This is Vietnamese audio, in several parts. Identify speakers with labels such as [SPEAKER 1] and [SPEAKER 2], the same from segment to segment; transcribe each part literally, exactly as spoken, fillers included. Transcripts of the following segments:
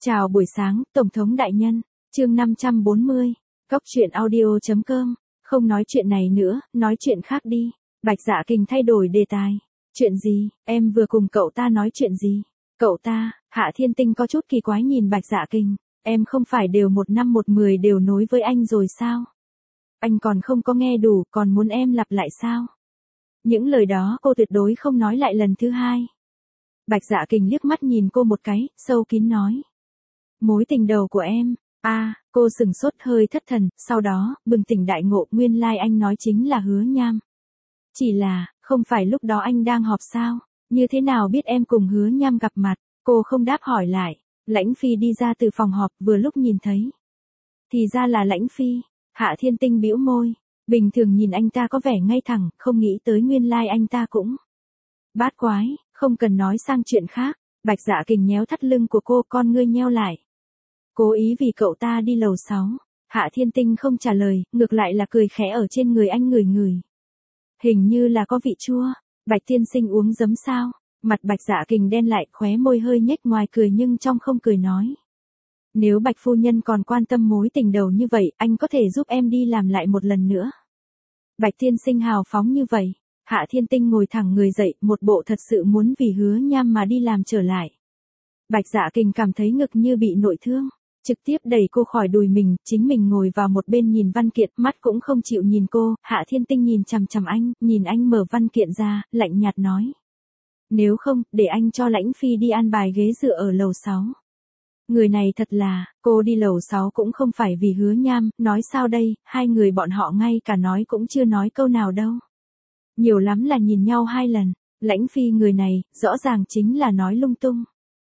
[SPEAKER 1] Chào buổi sáng, Tổng thống đại nhân, chương năm trăm bốn mươi, Cóc truyện audio.com, không nói chuyện này nữa, nói chuyện khác đi. Bạch Dạ Kình thay đổi đề tài. Chuyện gì, em vừa cùng cậu ta nói chuyện gì? Cậu ta, Hạ Thiên Tinh có chút kỳ quái nhìn Bạch Dạ Kình, em không phải đều một năm một mười đều nối với anh rồi sao? Anh còn không có nghe đủ, còn muốn em lặp lại sao? Những lời đó cô tuyệt đối không nói lại lần thứ hai. Bạch Dạ Kình liếc mắt nhìn cô một cái, sâu kín nói. Mối tình đầu của em, a à, cô sừng sốt hơi thất thần, sau đó, bừng tỉnh đại ngộ, nguyên lai like anh nói chính là Hứa Nham. Chỉ là, không phải lúc đó anh đang họp sao, như thế nào biết em cùng Hứa Nham gặp mặt, cô không đáp hỏi lại, Lãnh Phi đi ra từ phòng họp vừa lúc nhìn thấy. Thì ra là Lãnh Phi, Hạ Thiên Tinh bĩu môi, bình thường nhìn anh ta có vẻ ngay thẳng, không nghĩ tới nguyên lai like anh ta cũng bát quái, không cần nói sang chuyện khác. Bạch Dạ Kình nhéo thắt lưng của cô, con ngươi nheo lại. Cố ý vì cậu ta đi lầu sáu. Hạ Thiên Tinh không trả lời, ngược lại là cười khẽ ở trên người anh ngửi ngửi. Hình như là có vị chua. Bạch tiên sinh uống giấm sao? Mặt Bạch Dạ Kình đen lại, khóe môi hơi nhếch ngoài cười nhưng trong không cười nói. Nếu Bạch phu nhân còn quan tâm mối tình đầu như vậy, anh có thể giúp em đi làm lại một lần nữa. Bạch tiên sinh hào phóng như vậy. Hạ Thiên Tinh ngồi thẳng người dậy, một bộ thật sự muốn vì Hứa Nham mà đi làm trở lại. Bạch Dạ Kình cảm thấy ngực như bị nội thương, trực tiếp đẩy cô khỏi đùi mình, chính mình ngồi vào một bên nhìn văn kiện, mắt cũng không chịu nhìn cô. Hạ Thiên Tinh nhìn chằm chằm anh, nhìn anh mở văn kiện ra, lạnh nhạt nói. Nếu không, để anh cho Lãnh Phi đi an bài ghế dựa ở lầu sáu. Người này thật là, cô đi lầu sáu cũng không phải vì Hứa Nham, nói sao đây, hai người bọn họ ngay cả nói cũng chưa nói câu nào đâu. Nhiều lắm là nhìn nhau hai lần, Lãnh Phi người này, rõ ràng chính là nói lung tung.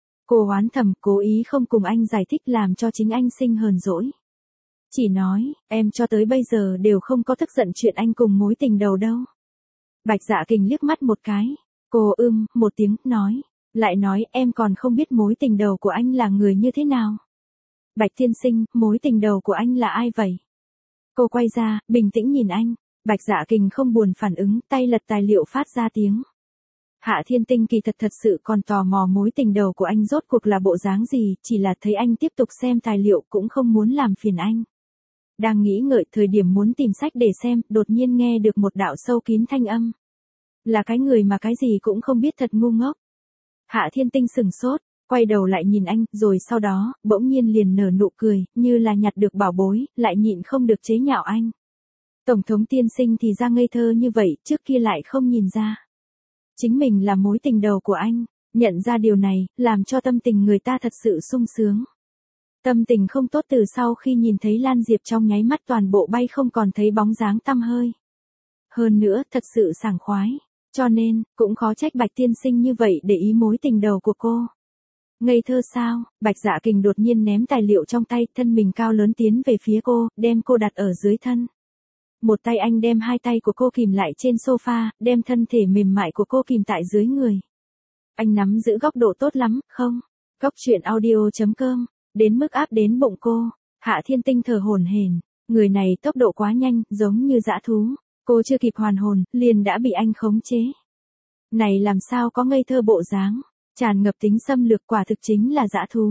[SPEAKER 1] Cô oán thầm, cố ý không cùng anh giải thích làm cho chính anh sinh hờn dỗi. Chỉ nói, em cho tới bây giờ đều không có tức giận chuyện anh cùng mối tình đầu đâu. Bạch Dạ Kình liếc mắt một cái, cô ưm, một tiếng, nói, lại nói em còn không biết mối tình đầu của anh là người như thế nào. Bạch tiên sinh, mối tình đầu của anh là ai vậy? Cô quay ra, bình tĩnh nhìn anh. Bạch Dạ Kình không buồn phản ứng, tay lật tài liệu phát ra tiếng. Hạ Thiên Tinh kỳ thật thật sự còn tò mò mối tình đầu của anh rốt cuộc là bộ dáng gì, chỉ là thấy anh tiếp tục xem tài liệu cũng không muốn làm phiền anh. Đang nghĩ ngợi thời điểm muốn tìm sách để xem, đột nhiên nghe được một đạo sâu kín thanh âm. Là cái người mà cái gì cũng không biết thật ngu ngốc. Hạ Thiên Tinh sừng sốt, quay đầu lại nhìn anh, rồi sau đó, bỗng nhiên liền nở nụ cười, như là nhặt được bảo bối, lại nhịn không được chế nhạo anh. Tổng thống tiên sinh thì ra ngây thơ như vậy, trước kia lại không nhìn ra. Chính mình là mối tình đầu của anh, nhận ra điều này, làm cho tâm tình người ta thật sự sung sướng. Tâm tình không tốt từ sau khi nhìn thấy Lan Diệp trong nháy mắt toàn bộ bay không còn thấy bóng dáng tăm hơi. Hơn nữa, thật sự sảng khoái, cho nên, cũng khó trách Bạch tiên sinh như vậy để ý mối tình đầu của cô. Ngây thơ sao? Bạch Dạ Kình đột nhiên ném tài liệu trong tay, thân mình cao lớn tiến về phía cô, đem cô đặt ở dưới thân. Một tay anh đem hai tay của cô kìm lại trên sofa, đem thân thể mềm mại của cô kìm tại dưới người. Anh nắm giữ góc độ tốt lắm, không? Cóc truyện audio.com, đến mức áp đến bụng cô. Hạ Thiên Tinh thở hổn hển, người này tốc độ quá nhanh, giống như dã thú. Cô chưa kịp hoàn hồn, liền đã bị anh khống chế. Này làm sao có ngây thơ bộ dáng, tràn ngập tính xâm lược, quả thực chính là dã thú.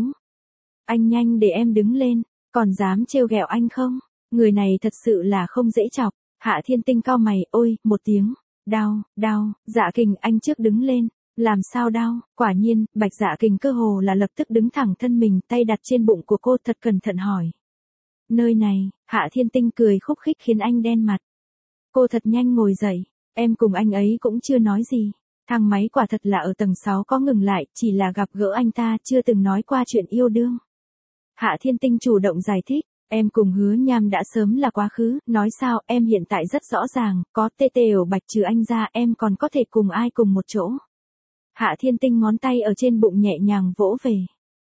[SPEAKER 1] Anh nhanh để em đứng lên, còn dám trêu ghẹo anh không? Người này thật sự là không dễ chọc. Hạ Thiên Tinh cau mày, ôi, một tiếng, đau, đau. Dạ Kình, anh trước đứng lên. Làm sao đau? Quả nhiên, Bạch Dạ Kình cơ hồ là lập tức đứng thẳng thân mình, tay đặt trên bụng của cô, thật cẩn thận hỏi. Nơi này, Hạ Thiên Tinh cười khúc khích khiến anh đen mặt. Cô thật nhanh ngồi dậy, em cùng anh ấy cũng chưa nói gì. Thang máy quả thật là ở tầng sáu có ngừng lại, chỉ là gặp gỡ anh ta chưa từng nói qua chuyện yêu đương. Hạ Thiên Tinh chủ động giải thích. Em cùng Hứa Nham đã sớm là quá khứ, nói sao, em hiện tại rất rõ ràng, có tê tê ở Bạch trừ anh ra, em còn có thể cùng ai cùng một chỗ. Hạ Thiên Tinh ngón tay ở trên bụng nhẹ nhàng vỗ về.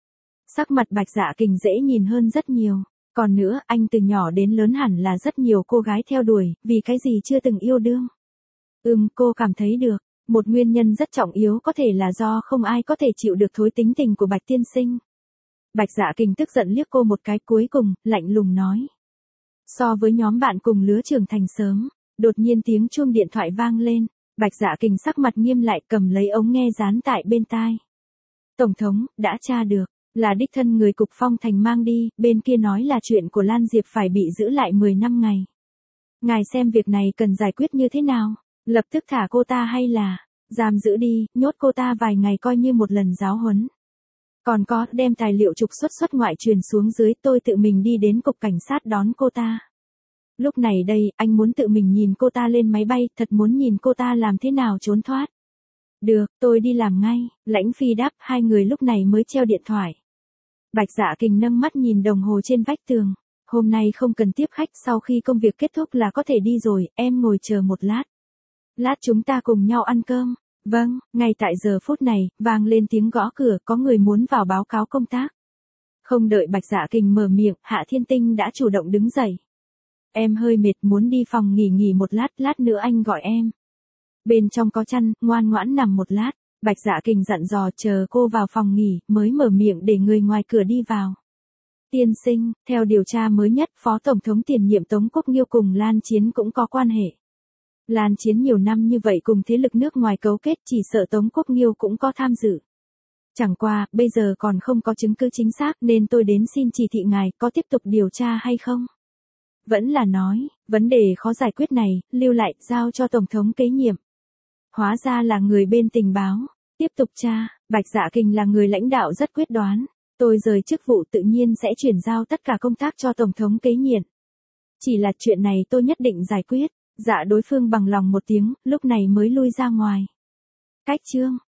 [SPEAKER 1] Sắc mặt Bạch Dạ Kình dễ nhìn hơn rất nhiều. Còn nữa, anh từ nhỏ đến lớn hẳn là rất nhiều cô gái theo đuổi, vì cái gì chưa từng yêu đương. Ừm, cô cảm thấy được, một nguyên nhân rất trọng yếu có thể là do không ai có thể chịu được thối tính tình của Bạch tiên sinh. Bạch Dạ Kình tức giận liếc cô một cái, cuối cùng, lạnh lùng nói. So với nhóm bạn cùng lứa trưởng thành sớm, đột nhiên tiếng chuông điện thoại vang lên, Bạch Dạ Kình sắc mặt nghiêm lại, cầm lấy ống nghe dán tại bên tai. Tổng thống, đã tra được, Là đích thân người cục phong thành mang đi, bên kia nói là chuyện của Lan Diệp phải bị giữ lại mười năm ngày. Ngài xem việc này cần giải quyết như thế nào? Lập tức thả cô ta hay là giam giữ đi, nhốt cô ta vài ngày coi như một lần giáo huấn. Còn có, đem tài liệu trục xuất xuất ngoại truyền xuống dưới, tôi tự mình đi đến cục cảnh sát đón cô ta. Lúc này đây, anh muốn tự mình nhìn cô ta lên máy bay, thật muốn nhìn cô ta làm thế nào trốn thoát. Được, tôi đi làm ngay, Lãnh Phi đáp, hai người lúc này mới treo điện thoại. Bạch Dạ Kình nâng mắt nhìn đồng hồ trên vách tường. Hôm nay không cần tiếp khách, sau khi công việc kết thúc là có thể đi rồi, em ngồi chờ một lát. Lát chúng ta cùng nhau ăn cơm. Vâng, ngay tại giờ phút này, vang lên tiếng gõ cửa, có người muốn vào báo cáo công tác. Không đợi Bạch Dạ Kình mở miệng, Hạ Thiên Tinh đã chủ động đứng dậy. Em hơi mệt, muốn đi phòng nghỉ nghỉ một lát, lát nữa anh gọi em. Bên trong có chăn, ngoan ngoãn nằm một lát. Bạch Dạ Kình dặn dò chờ cô vào phòng nghỉ, mới mở miệng để người ngoài cửa đi vào. Tiên sinh, theo điều tra mới nhất, Phó Tổng thống tiền nhiệm Tống Quốc Nghiêu cùng Lan Chiến cũng có quan hệ. Lan Chiến nhiều năm như vậy cùng thế lực nước ngoài cấu kết, chỉ sợ Tống Quốc Nghiêu cũng có tham dự. Chẳng qua, bây giờ còn không có chứng cứ chính xác nên tôi đến xin chỉ thị ngài, có tiếp tục điều tra hay không? Vẫn là nói, vấn đề khó giải quyết này, lưu lại, giao cho Tổng thống kế nhiệm. Hóa ra là người bên tình báo. Tiếp tục tra, Bạch Dạ Kình là người lãnh đạo rất quyết đoán. Tôi rời chức vụ tự nhiên sẽ chuyển giao tất cả công tác cho Tổng thống kế nhiệm. Chỉ là chuyện này tôi nhất định giải quyết. Dạ đối phương bằng lòng một tiếng, lúc này mới lui ra ngoài. Cách chương.